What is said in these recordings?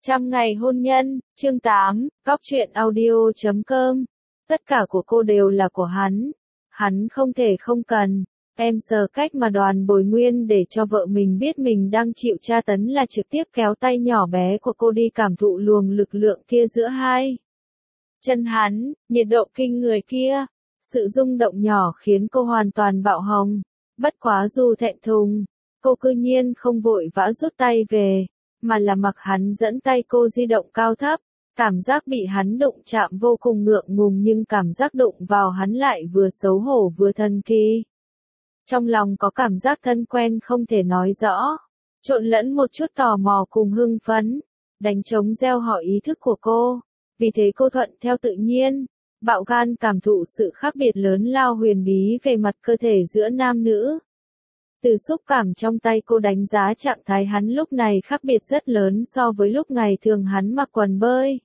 Trăm ngày hôn nhân, chương 8, Góc truyện audio.com. Tất cả của cô đều là của hắn không thể không cần. Em giờ cách mà Đoàn Bồi Nguyên để cho vợ mình biết mình đang chịu tra tấn là trực tiếp kéo tay nhỏ bé của cô đi cảm thụ luồng lực lượng kia giữa hai chân hắn, nhiệt độ kinh người kia. Sự rung động nhỏ khiến cô hoàn toàn bạo hồng. Bất quá dù thẹn thùng, cô cư nhiên không vội vã rút tay về, mà là mặc hắn dẫn tay cô di động cao thấp. Cảm giác bị hắn đụng chạm vô cùng ngượng ngùng, nhưng cảm giác đụng vào hắn lại vừa xấu hổ vừa thần kỳ. Trong lòng có cảm giác thân quen không thể nói rõ, trộn lẫn một chút tò mò cùng hưng phấn, đánh trống gieo hỏi ý thức của cô. Vì thế cô thuận theo tự nhiên, bạo gan cảm thụ sự khác biệt lớn lao huyền bí về mặt cơ thể giữa nam nữ. Từ xúc cảm trong tay cô đánh giá trạng thái hắn lúc này khác biệt rất lớn so với lúc ngày thường hắn mặc quần bơi.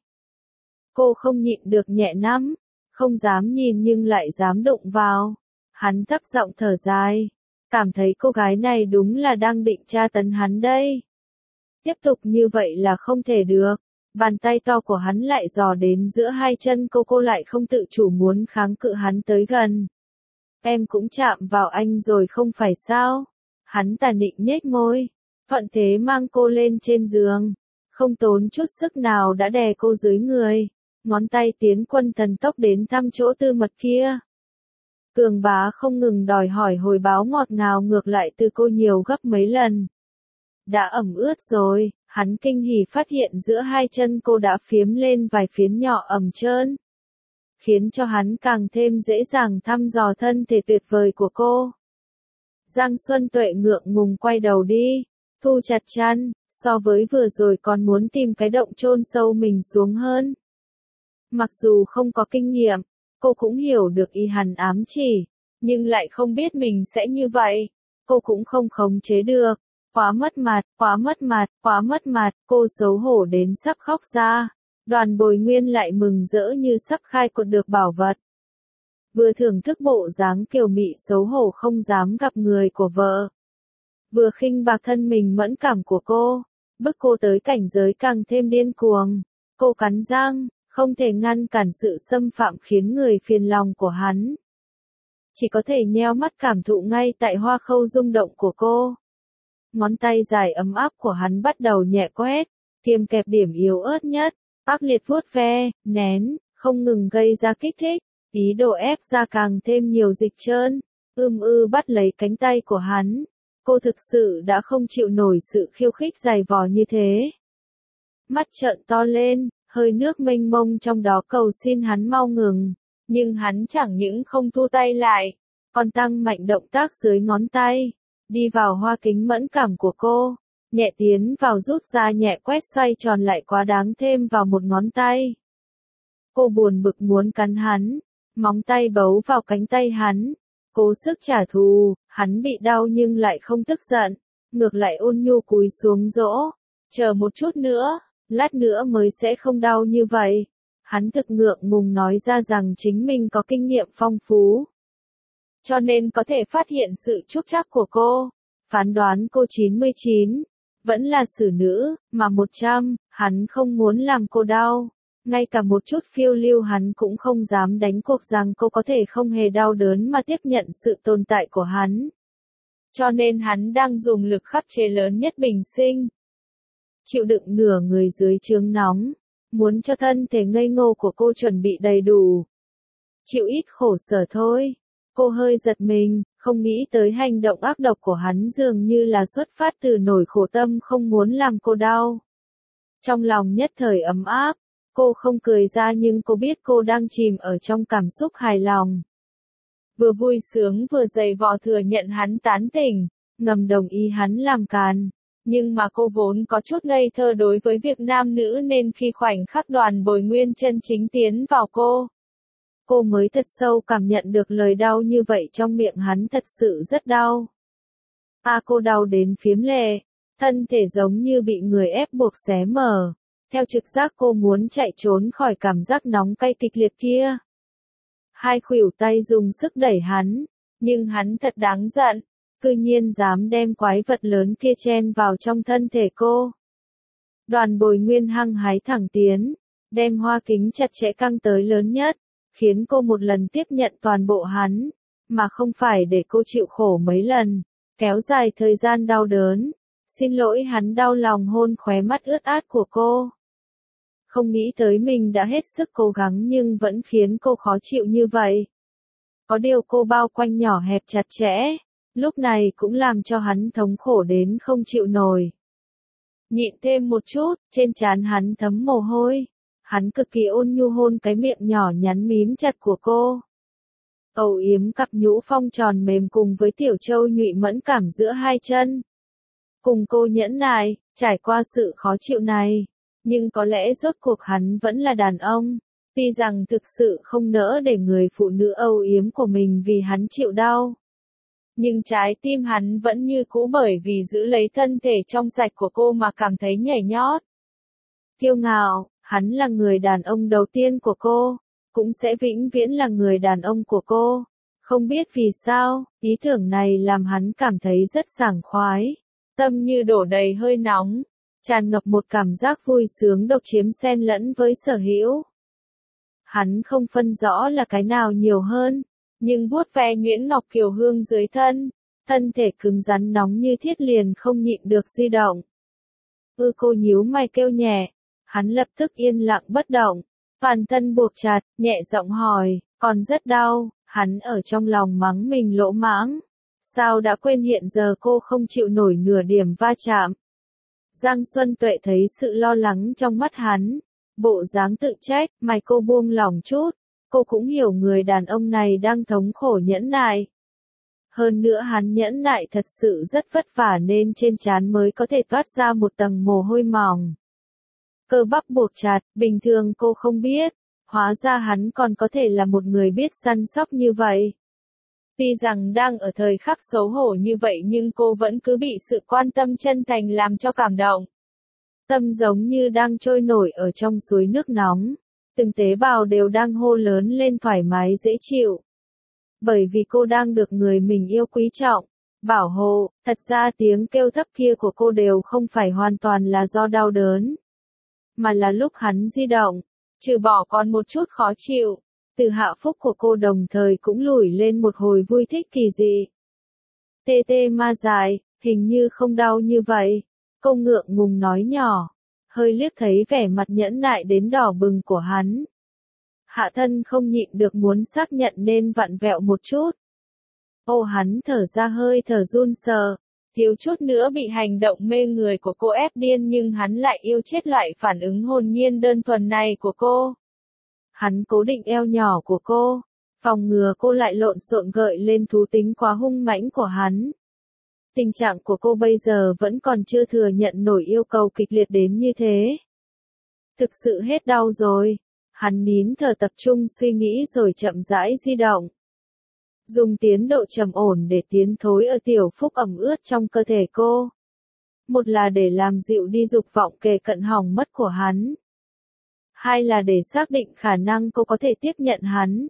Cô không nhịn được nhẹ nắm, không dám nhìn nhưng lại dám đụng vào. Hắn thấp giọng thở dài, cảm thấy cô gái này đúng là đang định tra tấn hắn đây. Tiếp tục như vậy là không thể được. Bàn tay to của hắn lại dò đến giữa hai chân cô lại không tự chủ muốn kháng cự hắn tới gần. Em cũng chạm vào anh rồi không phải sao? Hắn tàn định nhếch môi, thuận thế mang cô lên trên giường, không tốn chút sức nào đã đè cô dưới người, ngón tay tiến quân thần tốc đến thăm chỗ tư mật kia. Cường bá không ngừng đòi hỏi hồi báo ngọt ngào ngược lại từ cô nhiều gấp mấy lần. Đã ẩm ướt rồi, hắn kinh hỉ phát hiện giữa hai chân cô đã phiếm lên vài phiến nhỏ ẩm trơn, khiến cho hắn càng thêm dễ dàng thăm dò thân thể tuyệt vời của cô. Giang Xuân Tuệ ngượng ngùng quay đầu đi, thu chặt chăn, so với vừa rồi còn muốn tìm cái động chôn sâu mình xuống hơn. Mặc dù không có kinh nghiệm, cô cũng hiểu được ý hắn ám chỉ, nhưng lại không biết mình sẽ như vậy. Cô cũng không khống chế được, quá mất mặt, cô xấu hổ đến sắp khóc ra. Đoàn Bồi Nguyên lại mừng rỡ như sắp khai quật được bảo vật. Vừa thưởng thức bộ dáng kiều mị xấu hổ không dám gặp người của vợ, vừa khinh bạc thân mình mẫn cảm của cô, bức cô tới cảnh giới càng thêm điên cuồng. Cô cắn răng, không thể ngăn cản sự xâm phạm khiến người phiền lòng của hắn. Chỉ có thể nheo mắt cảm thụ ngay tại hoa khâu rung động của cô. Ngón tay dài ấm áp của hắn bắt đầu nhẹ quét, kiềm kẹp điểm yếu ớt nhất, ác liệt vuốt ve, nén, không ngừng gây ra kích thích, ý đồ ép ra càng thêm nhiều dịch trơn. Bắt lấy cánh tay của hắn. Cô thực sự đã không chịu nổi sự khiêu khích dày vò như thế. Mắt trợn to lên, hơi nước mênh mông trong đó cầu xin hắn mau ngừng, nhưng hắn chẳng những không thu tay lại, còn tăng mạnh động tác dưới ngón tay, đi vào hoa kính mẫn cảm của cô, nhẹ tiến vào rút ra nhẹ quét xoay tròn lại quá đáng thêm vào một ngón tay. Cô buồn bực muốn cắn hắn, móng tay bấu vào cánh tay hắn, cố sức trả thù. Hắn bị đau nhưng lại không tức giận, ngược lại ôn nhu cúi xuống dỗ, chờ một chút nữa, lát nữa mới sẽ không đau như vậy. Hắn thực ngượng ngùng nói ra rằng chính mình có kinh nghiệm phong phú, cho nên có thể phát hiện sự trúc trắc của cô, phán đoán cô 99, vẫn là xử nữ, mà 100, hắn không muốn làm cô đau. Ngay cả một chút phiêu lưu hắn cũng không dám đánh cuộc rằng cô có thể không hề đau đớn mà tiếp nhận sự tồn tại của hắn. Cho nên hắn đang dùng lực khắc chế lớn nhất bình sinh. Chịu đựng nửa người dưới chướng nóng, muốn cho thân thể ngây ngô của cô chuẩn bị đầy đủ. Chịu ít khổ sở thôi. Cô hơi giật mình, không nghĩ tới hành động ác độc của hắn dường như là xuất phát từ nỗi khổ tâm không muốn làm cô đau. Trong lòng nhất thời ấm áp. Cô không cười ra nhưng cô biết cô đang chìm ở trong cảm xúc hài lòng. Vừa vui sướng vừa dày vò thừa nhận hắn tán tỉnh, ngầm đồng ý hắn làm càn. Nhưng mà cô vốn có chút ngây thơ đối với việc nam nữ nên khi khoảnh khắc Đoàn Bồi Nguyên chân chính tiến vào cô mới thật sâu cảm nhận được lời đau như vậy trong miệng hắn thật sự rất đau. Cô đau đến phiếm lệ, thân thể giống như bị người ép buộc xé mở. Theo trực giác cô muốn chạy trốn khỏi cảm giác nóng cay kịch liệt kia. Hai khuỷu tay dùng sức đẩy hắn, nhưng hắn thật đáng giận, cư nhiên dám đem quái vật lớn kia chen vào trong thân thể cô. Đoàn Bồi Nguyên hăng hái thẳng tiến, đem hoa kính chặt chẽ căng tới lớn nhất, khiến cô một lần tiếp nhận toàn bộ hắn, mà không phải để cô chịu khổ mấy lần, kéo dài thời gian đau đớn. Xin lỗi, hắn đau lòng hôn khóe mắt ướt át của cô. Không nghĩ tới mình đã hết sức cố gắng nhưng vẫn khiến cô khó chịu như vậy. Có điều cô bao quanh nhỏ hẹp chặt chẽ, lúc này cũng làm cho hắn thống khổ đến không chịu nổi. Nhịn thêm một chút, trên trán hắn thấm mồ hôi. Hắn cực kỳ ôn nhu hôn cái miệng nhỏ nhắn mím chặt của cô. Âu yếm cặp nhũ phong tròn mềm cùng với tiểu châu nhụy mẫn cảm giữa hai chân. Cùng cô nhẫn nại, trải qua sự khó chịu này. Nhưng có lẽ rốt cuộc hắn vẫn là đàn ông. Tuy rằng thực sự không nỡ để người phụ nữ âu yếm của mình vì hắn chịu đau. Nhưng trái tim hắn vẫn như cũ bởi vì giữ lấy thân thể trong sạch của cô mà cảm thấy nhảy nhót. Kiêu ngạo, hắn là người đàn ông đầu tiên của cô, cũng sẽ vĩnh viễn là người đàn ông của cô. Không biết vì sao, ý tưởng này làm hắn cảm thấy rất sảng khoái. Tâm như đổ đầy hơi nóng, tràn ngập một cảm giác vui sướng độc chiếm xen lẫn với sở hữu. Hắn không phân rõ là cái nào nhiều hơn, nhưng vuốt ve nhuyễn ngọc kiều hương dưới thân, thân thể cứng rắn nóng như thiết liền không nhịn được di động. Cô nhíu mày kêu nhẹ, hắn lập tức yên lặng bất động, toàn thân buộc chặt, nhẹ giọng hỏi, còn rất đau, hắn ở trong lòng mắng mình lỗ mãng. Sao đã quên hiện giờ cô không chịu nổi nửa điểm va chạm. Giang Xuân Tuệ thấy sự lo lắng trong mắt hắn, bộ dáng tự trách, mày cô buông lỏng chút, cô cũng hiểu người đàn ông này đang thống khổ nhẫn nại. Hơn nữa hắn nhẫn nại thật sự rất vất vả nên trên trán mới có thể toát ra một tầng mồ hôi mỏng. Cơ bắp buộc chặt, bình thường cô không biết, hóa ra hắn còn có thể là một người biết săn sóc như vậy. Tuy rằng đang ở thời khắc xấu hổ như vậy nhưng cô vẫn cứ bị sự quan tâm chân thành làm cho cảm động. Tâm giống như đang trôi nổi ở trong suối nước nóng, từng tế bào đều đang hô lớn lên thoải mái dễ chịu. Bởi vì cô đang được người mình yêu quý trọng, bảo hộ, thật ra tiếng kêu thấp kia của cô đều không phải hoàn toàn là do đau đớn, mà là lúc hắn di động, trừ bỏ còn một chút khó chịu. Từ hạ phúc của cô đồng thời cũng lủi lên một hồi vui thích kỳ dị. Tê tê ma dài, hình như không đau như vậy. Cô ngượng ngùng nói nhỏ, hơi liếc thấy vẻ mặt nhẫn nại đến đỏ bừng của hắn. Hạ thân không nhịn được muốn xác nhận nên vặn vẹo một chút. Hắn thở ra hơi thở run sờ, thiếu chút nữa bị hành động mê người của cô ép điên nhưng hắn lại yêu chết loại phản ứng hồn nhiên đơn thuần này của cô. Hắn cố định eo nhỏ của cô, phòng ngừa cô lại lộn xộn gợi lên thú tính quá hung mãnh của hắn. Tình trạng của cô bây giờ vẫn còn chưa thừa nhận nổi yêu cầu kịch liệt đến như thế. Thực sự hết đau rồi. Hắn nín thở tập trung suy nghĩ rồi chậm rãi di động. Dùng tiến độ trầm ổn để tiến thối ở tiểu phúc ẩm ướt trong cơ thể cô. Một là để làm dịu đi dục vọng kề cận hỏng mất của hắn. Hai là để xác định khả năng cô có thể tiếp nhận hắn.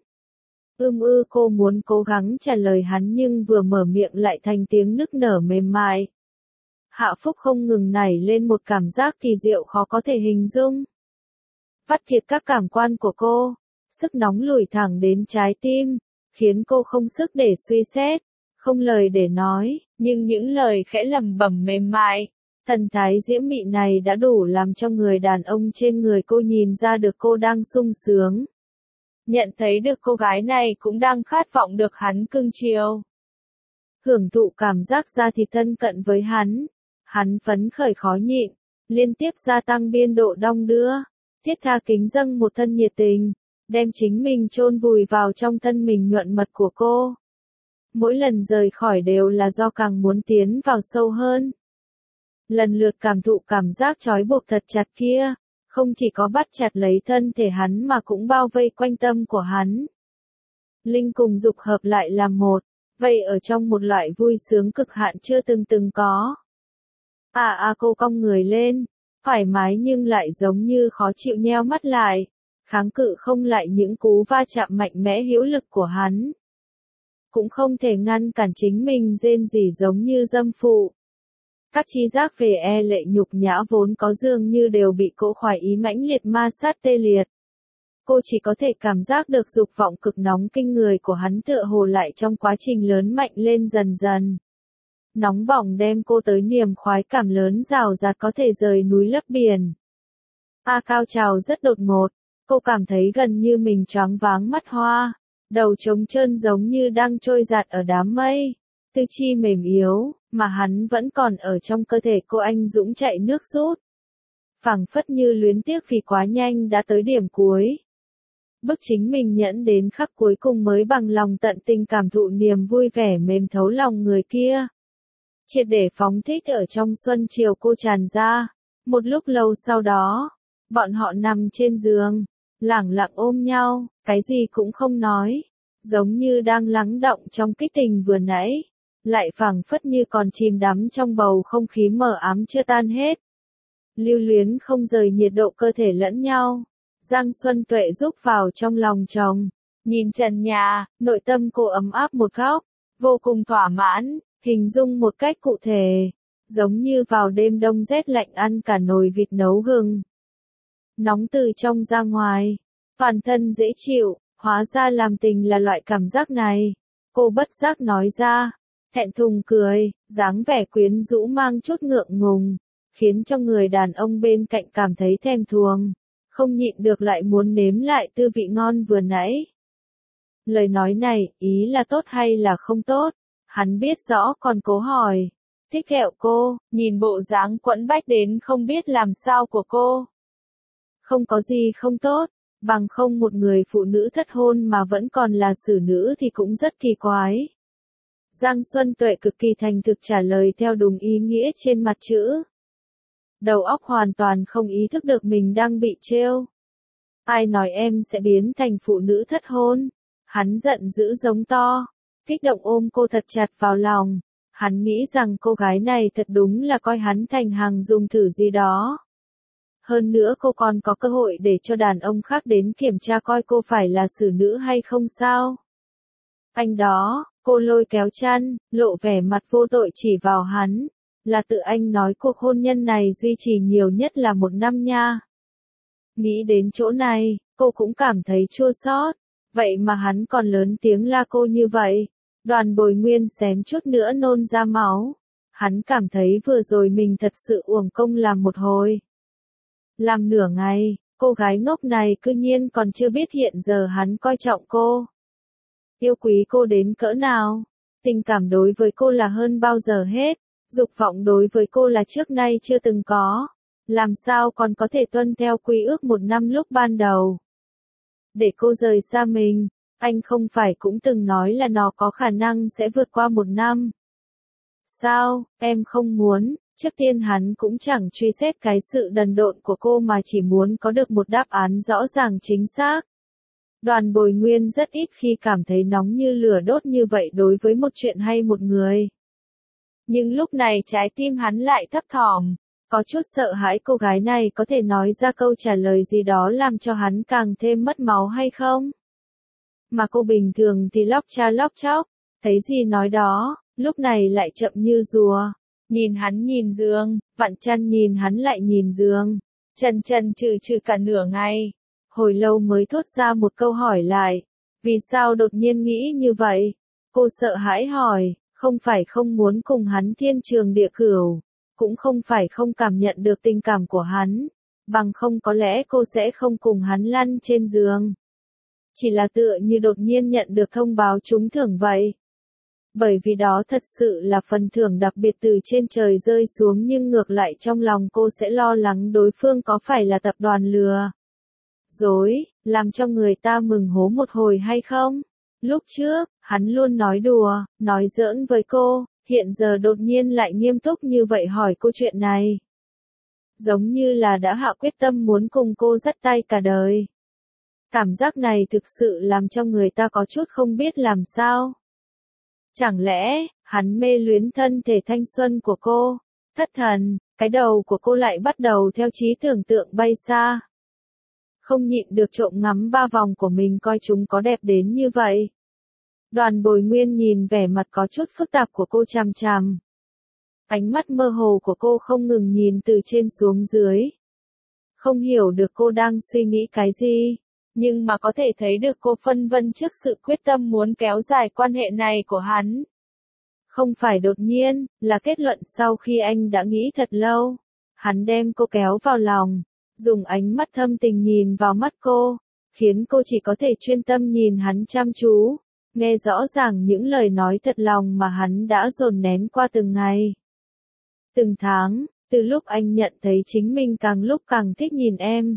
Cô muốn cố gắng trả lời hắn nhưng vừa mở miệng lại thành tiếng nức nở mềm mại. Hạ Phúc không ngừng nảy lên một cảm giác kỳ diệu khó có thể hình dung. Vắt kiệt các cảm quan của cô, sức nóng lùi thẳng đến trái tim, khiến cô không sức để suy xét, không lời để nói, nhưng những lời khẽ lẩm bẩm mềm mại. Thần thái diễm mị này đã đủ làm cho người đàn ông trên người cô nhìn ra được cô đang sung sướng. Nhận thấy được cô gái này cũng đang khát vọng được hắn cưng chiều. Hưởng thụ cảm giác da thịt thân cận với hắn. Hắn phấn khởi khó nhịn, liên tiếp gia tăng biên độ đong đưa, thiết tha kính dâng một thân nhiệt tình, đem chính mình chôn vùi vào trong thân mình nhuận mật của cô. Mỗi lần rời khỏi đều là do càng muốn tiến vào sâu hơn. Lần lượt cảm thụ cảm giác trói buộc thật chặt kia, không chỉ có bắt chặt lấy thân thể hắn mà cũng bao vây quanh tâm của hắn. Linh cùng dục hợp lại làm một, vậy ở trong một loại vui sướng cực hạn chưa từng có. Cô cong người lên, thoải mái nhưng lại giống như khó chịu nheo mắt lại, kháng cự không lại những cú va chạm mạnh mẽ hữu lực của hắn. Cũng không thể ngăn cản chính mình rên rỉ giống như dâm phụ. Các chi giác về lệ nhục nhã vốn có dường như đều bị cỗ khoái ý mãnh liệt ma sát tê liệt. Cô chỉ có thể cảm giác được dục vọng cực nóng kinh người của hắn tựa hồ lại trong quá trình lớn mạnh lên dần dần. Nóng bỏng đem cô tới niềm khoái cảm lớn rào rạt có thể rời núi lấp biển. Cao trào rất đột ngột, cô cảm thấy gần như mình choáng váng mắt hoa, đầu trống trơn giống như đang trôi giạt ở đám mây, tư chi mềm yếu, mà hắn vẫn còn ở trong cơ thể cô anh dũng chạy nước rút. Phảng phất như luyến tiếc vì quá nhanh đã tới điểm cuối. Bức chính mình nhẫn đến khắc cuối cùng mới bằng lòng tận tình cảm thụ niềm vui vẻ mềm thấu lòng người kia. Triệt để phóng thích ở trong xuân chiều cô tràn ra. Một lúc lâu sau đó, bọn họ nằm trên giường, lẳng lặng ôm nhau, cái gì cũng không nói, giống như đang lắng đọng trong kích tình vừa nãy, lại phảng phất như còn chìm đắm trong bầu không khí mờ ám chưa tan hết. Lưu luyến không rời nhiệt độ cơ thể lẫn nhau. Giang Xuân Tuệ rúc vào trong lòng chồng, nhìn trần nhà, nội tâm cô ấm áp một góc, vô cùng thỏa mãn, hình dung một cách cụ thể, giống như vào đêm đông rét lạnh ăn cả nồi vịt nấu gừng. Nóng từ trong ra ngoài, toàn thân dễ chịu, hóa ra làm tình là loại cảm giác này. Cô bất giác nói ra, thẹn thùng cười, dáng vẻ quyến rũ mang chút ngượng ngùng, khiến cho người đàn ông bên cạnh cảm thấy thèm thuồng. Không nhịn được lại muốn nếm lại tư vị ngon vừa nãy. Lời nói này, ý là tốt hay là không tốt? Hắn biết rõ còn cố hỏi. Thích thẹo cô, nhìn bộ dáng quẫn bách đến không biết làm sao của cô. Không có gì không tốt, bằng không một người phụ nữ thất hôn mà vẫn còn là xử nữ thì cũng rất kỳ quái. Giang Xuân Tuệ cực kỳ thành thực trả lời theo đúng ý nghĩa trên mặt chữ. Đầu óc hoàn toàn không ý thức được mình đang bị trêu. Ai nói em sẽ biến thành phụ nữ thất hôn? Hắn giận dữ giống to, kích động ôm cô thật chặt vào lòng. Hắn nghĩ rằng cô gái này thật đúng là coi hắn thành hàng dùng thử gì đó. Hơn nữa cô còn có cơ hội để cho đàn ông khác đến kiểm tra coi cô phải là xử nữ hay không sao. Anh đó, cô lôi kéo chăn, lộ vẻ mặt vô tội chỉ vào hắn. Là tự anh nói cuộc hôn nhân này duy trì nhiều nhất là 1 năm nha. Nghĩ đến chỗ này, cô cũng cảm thấy chua xót. Vậy mà hắn còn lớn tiếng la cô như vậy. Đoàn Bồi Nguyên xém chút nữa nôn ra máu. Hắn cảm thấy vừa rồi mình thật sự uổng công làm một hồi. Làm nửa ngày, cô gái ngốc này cư nhiên còn chưa biết hiện giờ hắn coi trọng cô. Yêu quý cô đến cỡ nào. Tình cảm đối với cô là hơn bao giờ hết. Dục vọng đối với cô là trước nay chưa từng có. Làm sao còn có thể tuân theo quy ước 1 năm lúc ban đầu. Để cô rời xa mình, anh không phải cũng từng nói là nó có khả năng sẽ vượt qua 1 năm. Sao, em không muốn, trước tiên hắn cũng chẳng truy xét cái sự đần độn của cô mà chỉ muốn có được một đáp án rõ ràng chính xác. Đoàn Bồi Nguyên rất ít khi cảm thấy nóng như lửa đốt như vậy đối với một chuyện hay một người. Nhưng lúc này trái tim hắn lại thấp thỏm, có chút sợ hãi cô gái này có thể nói ra câu trả lời gì đó làm cho hắn càng thêm mất máu hay không. Mà cô bình thường thì lóc cha lóc chóc, thấy gì nói đó, lúc này lại chậm như rùa. Nhìn hắn nhìn giường, vặn chăn nhìn hắn lại nhìn giường, chần chừ cả nửa ngày. Hồi lâu mới thốt ra một câu hỏi lại. Vì sao đột nhiên nghĩ như vậy? Cô sợ hãi hỏi, không phải không muốn cùng hắn thiên trường địa cửu, cũng không phải không cảm nhận được tình cảm của hắn, bằng không có lẽ cô sẽ không cùng hắn lăn trên giường. Chỉ là tựa như đột nhiên nhận được thông báo trúng thưởng vậy. Bởi vì đó thật sự là phần thưởng đặc biệt từ trên trời rơi xuống nhưng ngược lại trong lòng cô sẽ lo lắng đối phương có phải là tập đoàn lừa dối, làm cho người ta mừng hố một hồi hay không? Lúc trước, hắn luôn nói đùa, nói giỡn với cô, hiện giờ đột nhiên lại nghiêm túc như vậy hỏi cô chuyện này. Giống như là đã hạ quyết tâm muốn cùng cô dắt tay cả đời. Cảm giác này thực sự làm cho người ta có chút không biết làm sao. Chẳng lẽ, hắn mê luyến thân thể thanh xuân của cô? Thất thần, cái đầu của cô lại bắt đầu theo trí tưởng tượng bay xa. Không nhịn được trộm ngắm 3 vòng của mình coi chúng có đẹp đến như vậy. Đoàn Bồi Nguyên nhìn vẻ mặt có chút phức tạp của cô chằm chằm. Ánh mắt mơ hồ của cô không ngừng nhìn từ trên xuống dưới. Không hiểu được cô đang suy nghĩ cái gì, nhưng mà có thể thấy được cô phân vân trước sự quyết tâm muốn kéo dài quan hệ này của hắn. Không phải đột nhiên, là kết luận sau khi anh đã nghĩ thật lâu. Hắn đem cô kéo vào lòng, dùng ánh mắt thâm tình nhìn vào mắt cô, khiến cô chỉ có thể chuyên tâm nhìn hắn chăm chú, nghe rõ ràng những lời nói thật lòng mà hắn đã dồn nén qua từng ngày. Từng tháng, từ lúc anh nhận thấy chính mình càng lúc càng thích nhìn em.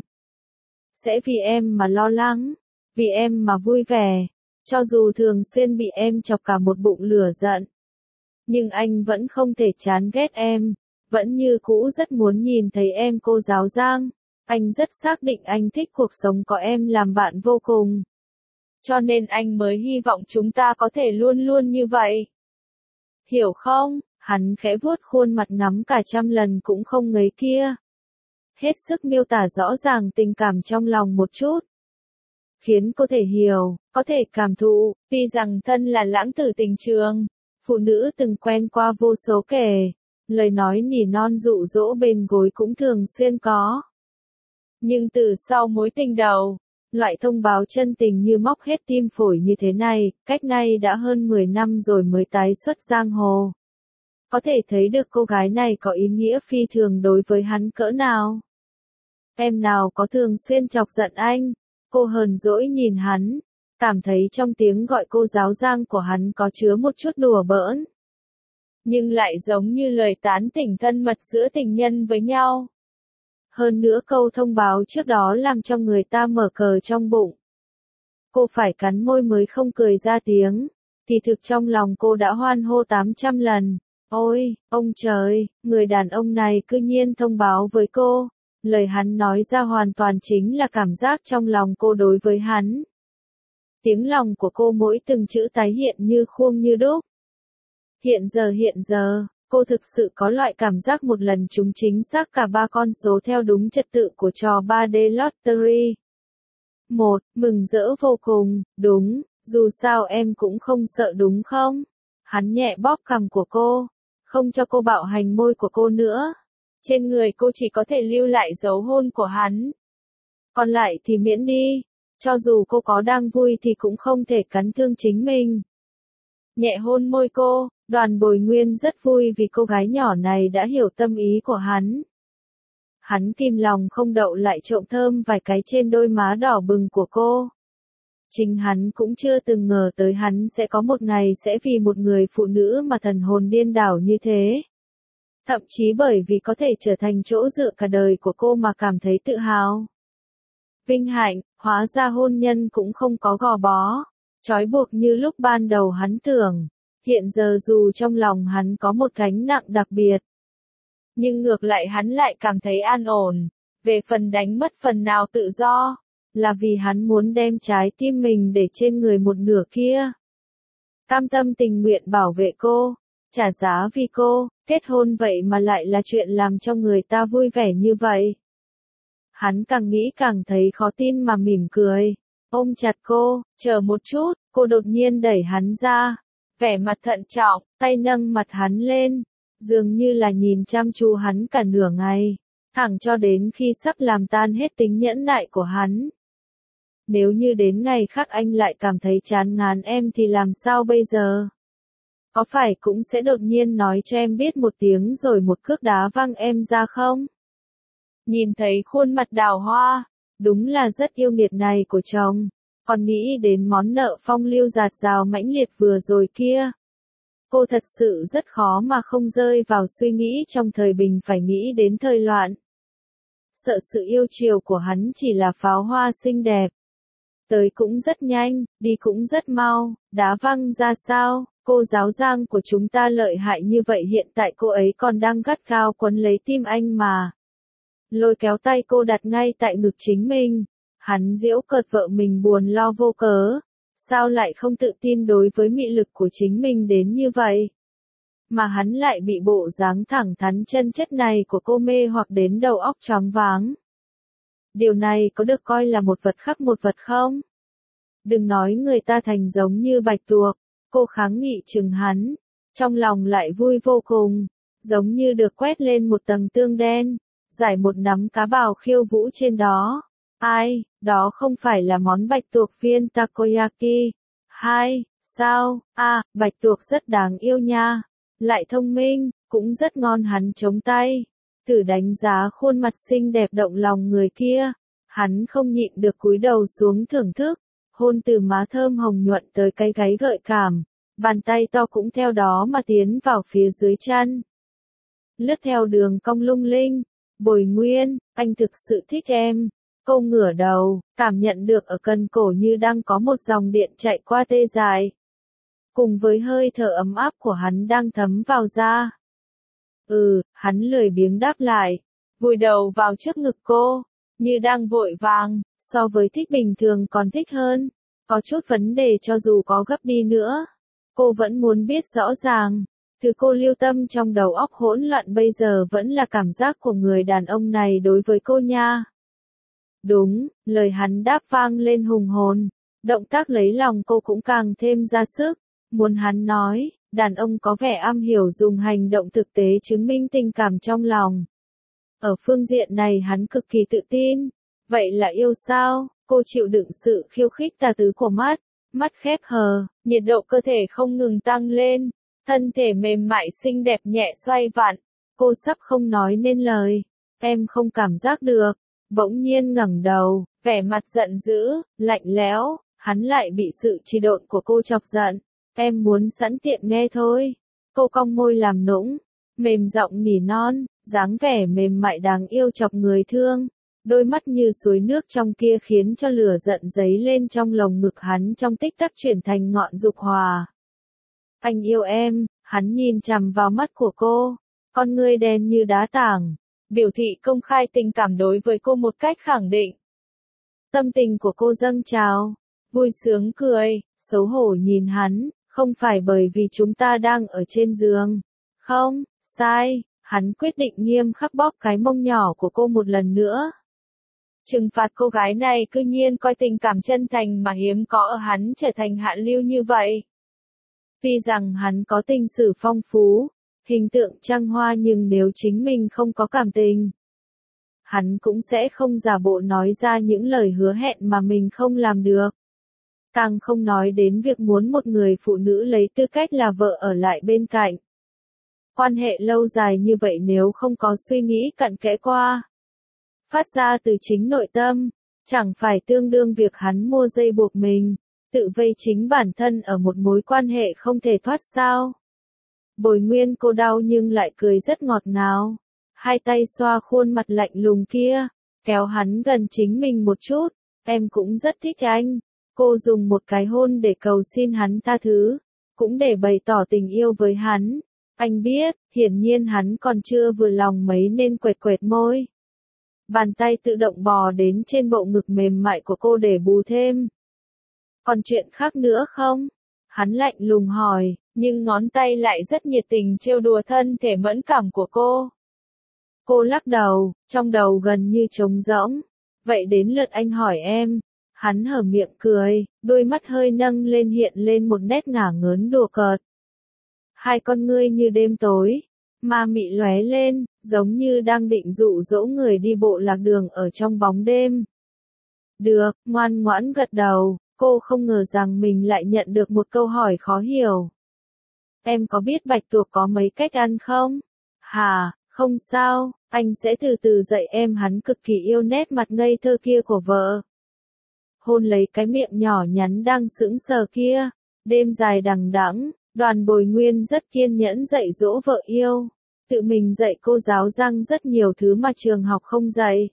Sẽ vì em mà lo lắng, vì em mà vui vẻ, cho dù thường xuyên bị em chọc cả một bụng lửa giận. Nhưng anh vẫn không thể chán ghét em, vẫn như cũ rất muốn nhìn thấy em cô giáo Giang. Anh rất xác định anh thích cuộc sống có em làm bạn vô cùng. Cho nên anh mới hy vọng chúng ta có thể luôn luôn như vậy. Hiểu không? Hắn khẽ vuốt khuôn mặt ngắm cả trăm lần cũng không ngấy kia. Hết sức miêu tả rõ ràng tình cảm trong lòng một chút. Khiến cô thể hiểu, có thể cảm thụ, tuy rằng thân là lãng tử tình trường, phụ nữ từng quen qua vô số kể, lời nói nỉ non dụ dỗ bên gối cũng thường xuyên có. Nhưng từ sau mối tình đầu, loại thông báo chân tình như móc hết tim phổi như thế này, cách nay đã hơn 10 năm rồi mới tái xuất giang hồ. Có thể thấy được cô gái này có ý nghĩa phi thường đối với hắn cỡ nào. Em nào có thường xuyên chọc giận anh, cô hờn dỗi nhìn hắn, cảm thấy trong tiếng gọi cô giáo Giang của hắn có chứa một chút đùa bỡn. Nhưng lại giống như lời tán tỉnh thân mật giữa tình nhân với nhau. Hơn nữa câu thông báo trước đó làm cho người ta mở cờ trong bụng. Cô phải cắn môi mới không cười ra tiếng, thì thực trong lòng cô đã hoan hô 800 lần. Ôi, ông trời, người đàn ông này cư nhiên thông báo với cô. Lời hắn nói ra hoàn toàn chính là cảm giác trong lòng cô đối với hắn. Tiếng lòng của cô mỗi từng chữ tái hiện như khuôn như đúc. Hiện giờ, cô thực sự có loại cảm giác một lần trúng chính xác cả ba con số theo đúng trật tự của trò 3D Lottery. 1. Mừng rỡ vô cùng, đúng, dù sao em cũng không sợ đúng không? Hắn nhẹ bóp cằm của cô, không cho cô bạo hành môi của cô nữa. Trên người cô chỉ có thể lưu lại dấu hôn của hắn. Còn lại thì miễn đi, cho dù cô có đang vui thì cũng không thể cắn thương chính mình. Nhẹ hôn môi cô, Đoàn Bồi Nguyên rất vui vì cô gái nhỏ này đã hiểu tâm ý của hắn. Hắn kìm lòng không đậu lại trộm thơm vài cái trên đôi má đỏ bừng của cô. Chính hắn cũng chưa từng ngờ tới hắn sẽ có một ngày sẽ vì một người phụ nữ mà thần hồn điên đảo như thế. Thậm chí bởi vì có thể trở thành chỗ dựa cả đời của cô mà cảm thấy tự hào. Vinh hạnh, hóa ra hôn nhân cũng không có gò bó, trói buộc như lúc ban đầu hắn tưởng. Hiện giờ dù trong lòng hắn có một gánh nặng đặc biệt, nhưng ngược lại hắn lại cảm thấy an ổn. Về phần đánh mất phần nào tự do, là vì hắn muốn đem trái tim mình để trên người một nửa kia. Cam tâm tình nguyện bảo vệ cô, trả giá vì cô, kết hôn vậy mà lại là chuyện làm cho người ta vui vẻ như vậy. Hắn càng nghĩ càng thấy khó tin mà mỉm cười, ôm chặt cô, chờ một chút, cô đột nhiên đẩy hắn ra, vẻ mặt thận trọng, tay nâng mặt hắn lên, dường như là nhìn chăm chú hắn cả nửa ngày, thẳng cho đến khi sắp làm tan hết tính nhẫn nại của hắn. Nếu như đến ngày khác anh lại cảm thấy chán ngán em thì làm sao bây giờ? Có phải cũng sẽ đột nhiên nói cho em biết một tiếng rồi một cước đá văng em ra không? Nhìn thấy khuôn mặt đào hoa, đúng là rất yêu nghiệt này của chồng, còn nghĩ đến món nợ phong lưu dạt dào mãnh liệt vừa rồi kia. Cô thật sự rất khó mà không rơi vào suy nghĩ trong thời bình phải nghĩ đến thời loạn. Sợ sự yêu chiều của hắn chỉ là pháo hoa xinh đẹp. Tới cũng rất nhanh, đi cũng rất mau, đá văng ra sao, cô giáo Giang của chúng ta lợi hại như vậy hiện tại cô ấy còn đang gắt gao quấn lấy tim anh mà. Lôi kéo tay cô đặt ngay tại ngực chính mình, hắn giễu cợt vợ mình buồn lo vô cớ, sao lại không tự tin đối với mị lực của chính mình đến như vậy. Mà hắn lại bị bộ dáng thẳng thắn chân chất này của cô mê hoặc đến đầu óc choáng váng. Điều này có được coi là một vật khắc một vật không? Đừng nói người ta thành giống như bạch tuộc, cô kháng nghị chừng hắn, trong lòng lại vui vô cùng, giống như được quét lên một tầng tương đen, giải một nắm cá bào khiêu vũ trên đó. Ai, đó không phải là món bạch tuộc viên takoyaki. Hai, sao, bạch tuộc rất đáng yêu nha. Lại thông minh, cũng rất ngon hắn chống tay. Thử đánh giá khuôn mặt xinh đẹp động lòng người kia. Hắn không nhịn được cúi đầu xuống thưởng thức. Hôn từ má thơm hồng nhuận tới cái gáy gợi cảm. Bàn tay to cũng theo đó mà tiến vào phía dưới chân. Lướt theo đường cong lung linh. Bồi Nguyên, anh thực sự thích em. Cô ngửa đầu, cảm nhận được ở cần cổ như đang có một dòng điện chạy qua tê dại. Cùng với hơi thở ấm áp của hắn đang thấm vào da. Hắn lười biếng đáp lại, vùi đầu vào trước ngực cô, như đang vội vàng, so với thích bình thường còn thích hơn. Có chút vấn đề cho dù có gấp đi nữa, cô vẫn muốn biết rõ ràng. Thứ cô lưu tâm trong đầu óc hỗn loạn bây giờ vẫn là cảm giác của người đàn ông này đối với cô nha. Đúng, lời hắn đáp vang lên hùng hồn, động tác lấy lòng cô cũng càng thêm ra sức, muốn hắn nói, đàn ông có vẻ am hiểu dùng hành động thực tế chứng minh tình cảm trong lòng. Ở phương diện này hắn cực kỳ tự tin, vậy là yêu sao, cô chịu đựng sự khiêu khích tà tứ của mắt khép hờ, nhiệt độ cơ thể không ngừng tăng lên, thân thể mềm mại xinh đẹp nhẹ xoay vặn, cô sắp không nói nên lời, em không cảm giác được. Bỗng nhiên ngẩng đầu, vẻ mặt giận dữ, lạnh lẽo, hắn lại bị sự trì độn của cô chọc giận. Em muốn sẵn tiện nghe thôi. Cô cong môi làm nũng, mềm giọng nỉ non, dáng vẻ mềm mại đáng yêu chọc người thương. Đôi mắt như suối nước trong kia khiến cho lửa giận dấy lên trong lồng ngực hắn trong tích tắc chuyển thành ngọn dục hỏa. Anh yêu em, hắn nhìn chằm vào mắt của cô, con ngươi đen như đá tảng. Biểu thị công khai tình cảm đối với cô một cách khẳng định. Tâm tình của cô dâng trào, vui sướng cười, xấu hổ nhìn hắn, không phải bởi vì chúng ta đang ở trên giường. Không, sai, hắn quyết định nghiêm khắc bóp cái mông nhỏ của cô một lần nữa. Trừng phạt cô gái này cư nhiên coi tình cảm chân thành mà hiếm có ở hắn trở thành hạ lưu như vậy. Tuy rằng hắn có tình sử phong phú, hình tượng trăng hoa nhưng nếu chính mình không có cảm tình, hắn cũng sẽ không giả bộ nói ra những lời hứa hẹn mà mình không làm được. Càng không nói đến việc muốn một người phụ nữ lấy tư cách là vợ ở lại bên cạnh. Quan hệ lâu dài như vậy nếu không có suy nghĩ cặn kẽ qua, phát ra từ chính nội tâm, chẳng phải tương đương việc hắn mua dây buộc mình, tự vây chính bản thân ở một mối quan hệ không thể thoát sao. Bồi Nguyên cô đau nhưng lại cười rất ngọt ngào, hai tay xoa khuôn mặt lạnh lùng kia, kéo hắn gần chính mình một chút, em cũng rất thích anh. Cô dùng một cái hôn để cầu xin hắn tha thứ, cũng để bày tỏ tình yêu với hắn. Anh biết, hiển nhiên hắn còn chưa vừa lòng mấy nên quệt quệt môi. Bàn tay tự động bò đến trên bộ ngực mềm mại của cô để bù thêm. Còn chuyện khác nữa không? Hắn lạnh lùng hỏi, nhưng ngón tay lại rất nhiệt tình trêu đùa thân thể mẫn cảm của cô. Cô lắc đầu, trong đầu gần như trống rỗng. Vậy đến lượt anh hỏi em. Hắn hở miệng cười, đôi mắt hơi nâng lên hiện lên một nét ngả ngớn đùa cợt. Hai con ngươi như đêm tối, ma mị lóe lên, giống như đang định dụ dỗ người đi bộ lạc đường ở trong bóng đêm. Được, ngoan ngoãn gật đầu, cô không ngờ rằng mình lại nhận được một câu hỏi khó hiểu. Em có biết bạch tuộc có mấy cách ăn không? Hả, không sao, anh sẽ từ từ dạy em. Hắn cực kỳ yêu nét mặt ngây thơ kia của vợ. Hôn lấy cái miệng nhỏ nhắn đang sững sờ kia. Đêm dài đằng đẵng, Đoàn Bồi Nguyên rất kiên nhẫn dạy dỗ vợ yêu. Tự mình dạy cô giáo răng rất nhiều thứ mà trường học không dạy.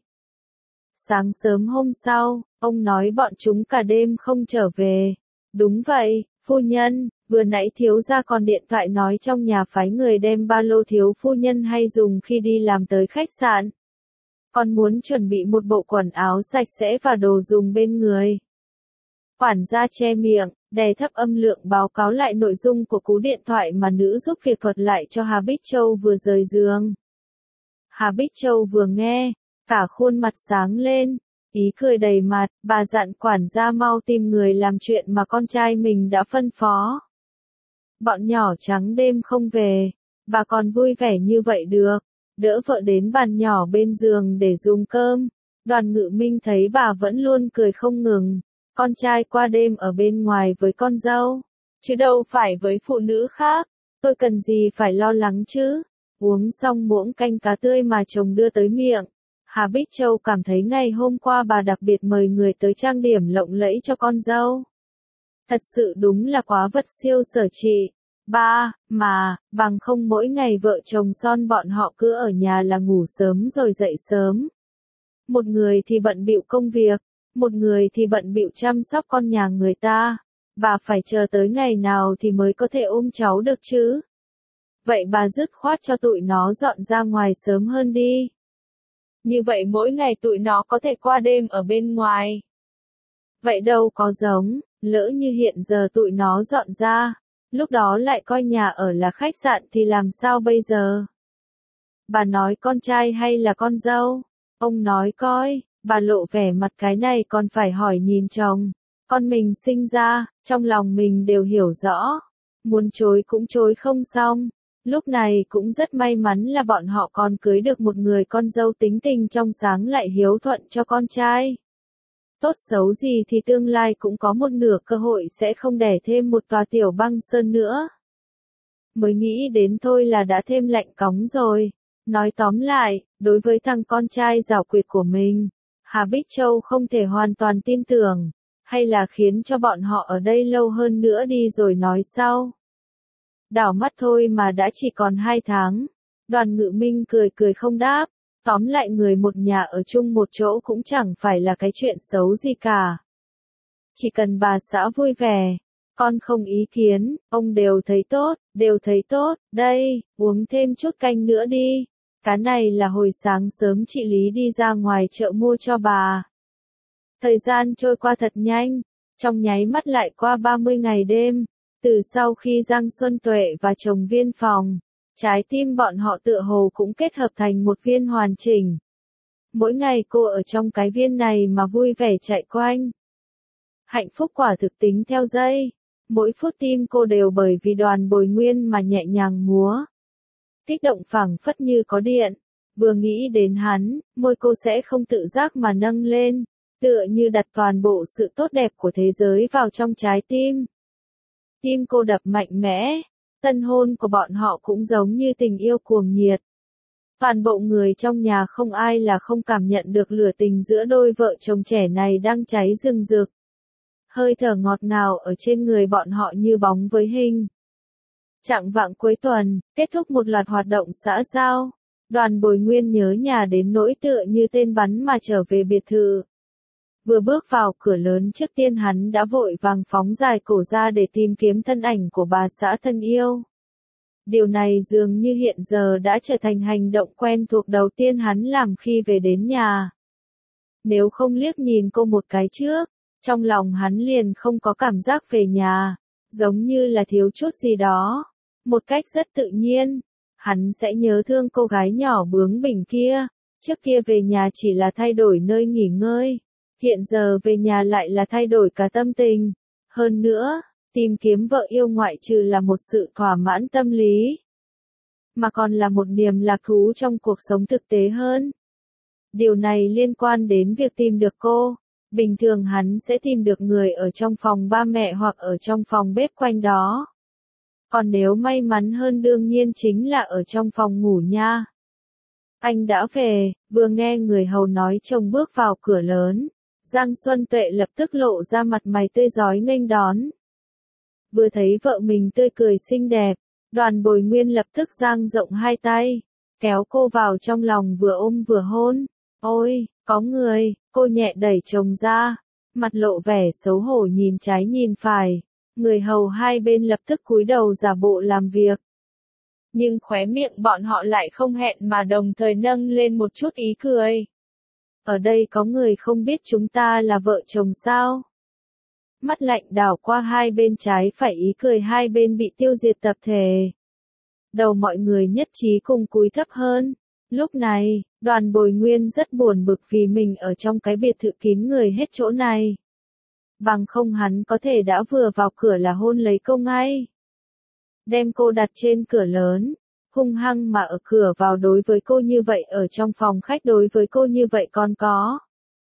Sáng sớm hôm sau, ông nói bọn chúng cả đêm không trở về. Đúng vậy, phu nhân, vừa nãy thiếu gia còn điện thoại nói trong nhà phái người đem ba lô thiếu phu nhân hay dùng khi đi làm tới khách sạn. Còn muốn chuẩn bị một bộ quần áo sạch sẽ và đồ dùng bên người. Quản gia che miệng, đè thấp âm lượng báo cáo lại nội dung của cú điện thoại mà nữ giúp việc thuật lại cho Hà Bích Châu vừa rời giường. Hà Bích Châu vừa nghe, cả khuôn mặt sáng lên, ý cười đầy mặt, bà dặn quản gia mau tìm người làm chuyện mà con trai mình đã phân phó. Bọn nhỏ trắng đêm không về, bà còn vui vẻ như vậy được, đỡ vợ đến bàn nhỏ bên giường để dùng cơm. Đoàn Ngự Minh thấy bà vẫn luôn cười không ngừng, con trai qua đêm ở bên ngoài với con dâu, chứ đâu phải với phụ nữ khác, tôi cần gì phải lo lắng chứ. Uống xong muỗng canh cá tươi mà chồng đưa tới miệng, Hà Bích Châu cảm thấy ngày hôm qua bà đặc biệt mời người tới trang điểm lộng lẫy cho con dâu. Thật sự đúng là quá vật siêu sở trị. Ba, mà, bằng không mỗi ngày vợ chồng son bọn họ cứ ở nhà là ngủ sớm rồi dậy sớm. Một người thì bận bịu công việc, một người thì bận bịu chăm sóc con nhà người ta. Bà phải chờ tới ngày nào thì mới có thể ôm cháu được chứ? Vậy bà dứt khoát cho tụi nó dọn ra ngoài sớm hơn đi. Như vậy mỗi ngày tụi nó có thể qua đêm ở bên ngoài. Vậy đâu có giống, lỡ như hiện giờ tụi nó dọn ra, lúc đó lại coi nhà ở là khách sạn thì làm sao bây giờ? Bà nói con trai hay là con dâu? Ông nói coi, bà lộ vẻ mặt cái này còn phải hỏi nhìn chồng. Con mình sinh ra, trong lòng mình đều hiểu rõ. Muốn chối cũng chối không xong. Lúc này cũng rất may mắn là bọn họ còn cưới được một người con dâu tính tình trong sáng lại hiếu thuận cho con trai. Tốt xấu gì thì tương lai cũng có một nửa cơ hội sẽ không đẻ thêm một tòa tiểu băng sơn nữa. Mới nghĩ đến thôi là đã thêm lạnh cóng rồi. Nói tóm lại, đối với thằng con trai giảo quyệt của mình, Hà Bích Châu không thể hoàn toàn tin tưởng, hay là khiến cho bọn họ ở đây lâu hơn nữa đi rồi nói sau. Đảo mắt thôi mà đã chỉ còn 2 tháng. Đoàn Ngự Minh cười cười không đáp. Tóm lại người một nhà ở chung một chỗ cũng chẳng phải là cái chuyện xấu gì cả. Chỉ cần bà xã vui vẻ, con không ý kiến, ông đều thấy tốt, đây, uống thêm chút canh nữa đi. Cái này là hồi sáng sớm chị Lý đi ra ngoài chợ mua cho bà. Thời gian trôi qua thật nhanh, trong nháy mắt lại qua 30 ngày đêm, từ sau khi Giang Xuân Tuệ và chồng Viên Phòng. Trái tim bọn họ tựa hồ cũng kết hợp thành một viên hoàn chỉnh. Mỗi ngày cô ở trong cái viên này mà vui vẻ chạy quanh. Hạnh phúc quả thực tính theo giây. Mỗi phút tim cô đều bởi vì Đoàn Bồi Nguyên mà nhẹ nhàng múa. Kích động phảng phất như có điện. Vừa nghĩ đến hắn, môi cô sẽ không tự giác mà nâng lên. Tựa như đặt toàn bộ sự tốt đẹp của thế giới vào trong trái tim. Tim cô đập mạnh mẽ. Tân hôn của bọn họ cũng giống như tình yêu cuồng nhiệt. Toàn bộ người trong nhà không ai là không cảm nhận được lửa tình giữa đôi vợ chồng trẻ này đang cháy rừng rực. Hơi thở ngọt ngào ở trên người bọn họ như bóng với hình. Chạng vạng cuối tuần, kết thúc một loạt hoạt động xã giao. Đoàn Bồi Nguyên nhớ nhà đến nỗi tựa như tên bắn mà trở về biệt thự. Vừa bước vào cửa lớn trước tiên hắn đã vội vàng phóng dài cổ ra để tìm kiếm thân ảnh của bà xã thân yêu. Điều này dường như hiện giờ đã trở thành hành động quen thuộc đầu tiên hắn làm khi về đến nhà. Nếu không liếc nhìn cô một cái trước, trong lòng hắn liền không có cảm giác về nhà, giống như là thiếu chút gì đó. Một cách rất tự nhiên, hắn sẽ nhớ thương cô gái nhỏ bướng bỉnh kia. Trước kia về nhà chỉ là thay đổi nơi nghỉ ngơi. Hiện giờ về nhà lại là thay đổi cả tâm tình. Hơn nữa, tìm kiếm vợ yêu ngoại trừ là một sự thỏa mãn tâm lý, mà còn là một niềm lạc thú trong cuộc sống thực tế hơn. Điều này liên quan đến việc tìm được cô. Bình thường hắn sẽ tìm được người ở trong phòng ba mẹ hoặc ở trong phòng bếp quanh đó. Còn nếu may mắn hơn đương nhiên chính là ở trong phòng ngủ nha. Anh đã về, vừa nghe người hầu nói chồng bước vào cửa lớn. Giang Xuân Tuệ lập tức lộ ra mặt mày tươi rói nghênh đón. Vừa thấy vợ mình tươi cười xinh đẹp, Đoàn Bồi Nguyên lập tức dang rộng hai tay, kéo cô vào trong lòng vừa ôm vừa hôn. Ôi, có người, cô nhẹ đẩy chồng ra, mặt lộ vẻ xấu hổ nhìn trái nhìn phải. Người hầu hai bên lập tức cúi đầu giả bộ làm việc. Nhưng khóe miệng bọn họ lại không hẹn mà đồng thời nâng lên một chút ý cười. Ở đây có người không biết chúng ta là vợ chồng sao? Mắt lạnh đảo qua hai bên trái phải ý cười hai bên bị tiêu diệt tập thể. Đầu mọi người nhất trí cùng cúi thấp hơn. Lúc này, Đoàn Bồi Nguyên rất buồn bực vì mình ở trong cái biệt thự kín người hết chỗ này. Bằng không hắn có thể đã vừa vào cửa là hôn lấy cô ngay. Đem cô đặt trên cửa lớn, hung hăng mà ở cửa vào đối với cô như vậy, ở trong phòng khách đối với cô như vậy, còn có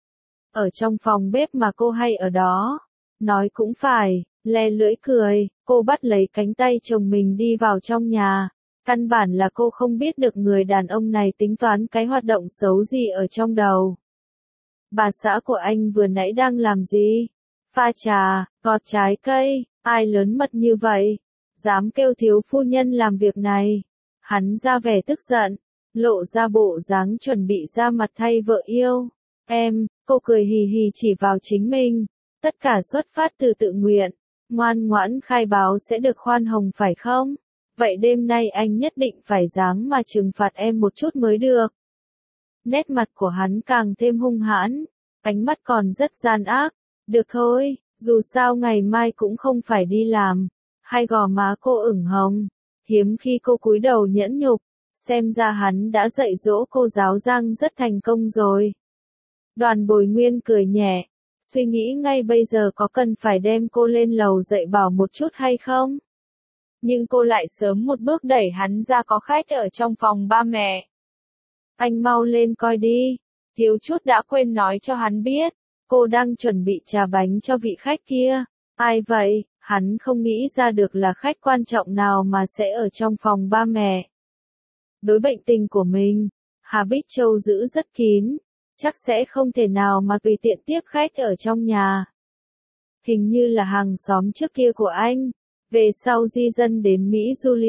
ở trong phòng bếp mà cô hay ở đó. Nói cũng phải, le lưỡi cười, cô bắt lấy cánh tay chồng mình đi vào trong nhà. Căn bản là cô không biết được người đàn ông này tính toán cái hoạt động xấu gì ở trong đầu. Bà xã của anh vừa nãy đang làm gì? Pha trà, gọt trái cây, ai lớn mật như vậy? Dám kêu thiếu phu nhân làm việc này. Hắn ra vẻ tức giận, lộ ra bộ dáng chuẩn bị ra mặt thay vợ yêu. Cô cười hì hì chỉ vào chính mình. Tất cả xuất phát từ tự nguyện. Ngoan ngoãn khai báo sẽ được khoan hồng phải không? Vậy đêm nay anh nhất định phải giáng mà trừng phạt em một chút mới được. Nét mặt của hắn càng thêm hung hãn, ánh mắt còn rất gian ác. Được thôi, dù sao ngày mai cũng không phải đi làm. Hai gò má cô ửng hồng, hiếm khi cô cúi đầu nhẫn nhục, xem ra hắn đã dạy dỗ cô giáo Giang rất thành công rồi. Đoàn Bồi Nguyên cười nhẹ, suy nghĩ ngay bây giờ có cần phải đem cô lên lầu dạy bảo một chút hay không? Nhưng cô lại sớm một bước đẩy hắn ra, có khách ở trong phòng ba mẹ. Anh mau lên coi đi, thiếu chút đã quên nói cho hắn biết, cô đang chuẩn bị trà bánh cho vị khách kia. Ai vậy? Hắn không nghĩ ra được là khách quan trọng nào mà sẽ ở trong phòng ba mẹ. Đối bệnh tình của mình, Hà Bích Châu giữ rất kín, chắc sẽ không thể nào mà tùy tiện tiếp khách ở trong nhà. Hình như là hàng xóm trước kia của anh, về sau di dân đến Mỹ.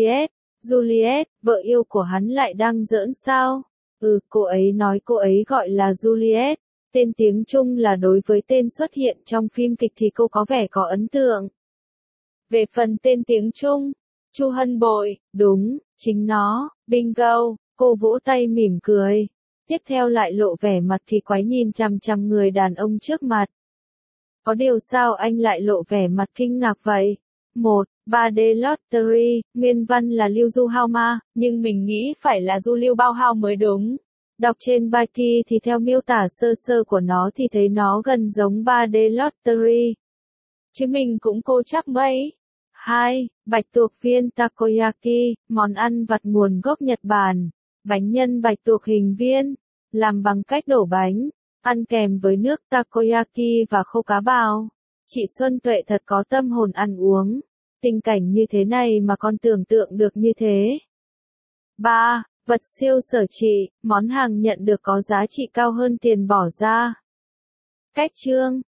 Juliet, vợ yêu của hắn lại đang giỡn sao? Cô ấy nói cô ấy gọi là Juliet, tên tiếng Trung là đối với tên xuất hiện trong phim kịch thì cô có vẻ có ấn tượng. Về phần tên tiếng Trung, Chu Hân Bội, đúng, chính nó, bingo, cô vỗ tay mỉm cười. Tiếp theo lại lộ vẻ mặt thì quái nhìn chằm chằm người đàn ông trước mặt. Có điều sao anh lại lộ vẻ mặt kinh ngạc vậy? 3D Lottery, nguyên văn là Lưu Du Hao Ma, nhưng mình nghĩ phải là Du Lưu Bao Hao mới đúng. Đọc trên Viki thì theo miêu tả sơ sơ của nó thì thấy nó gần giống 3D Lottery. Chứ mình cũng cô chắc mấy. 2. Bạch tuộc viên takoyaki, món ăn vặt nguồn gốc Nhật Bản. Bánh nhân bạch tuộc hình viên, làm bằng cách đổ bánh, ăn kèm với nước takoyaki và khô cá bào. Chị Xuân Tuệ thật có tâm hồn ăn uống. Tình cảnh như thế này mà con tưởng tượng được như thế. 3. Vật siêu sở trị, món hàng nhận được có giá trị cao hơn tiền bỏ ra. Cách chương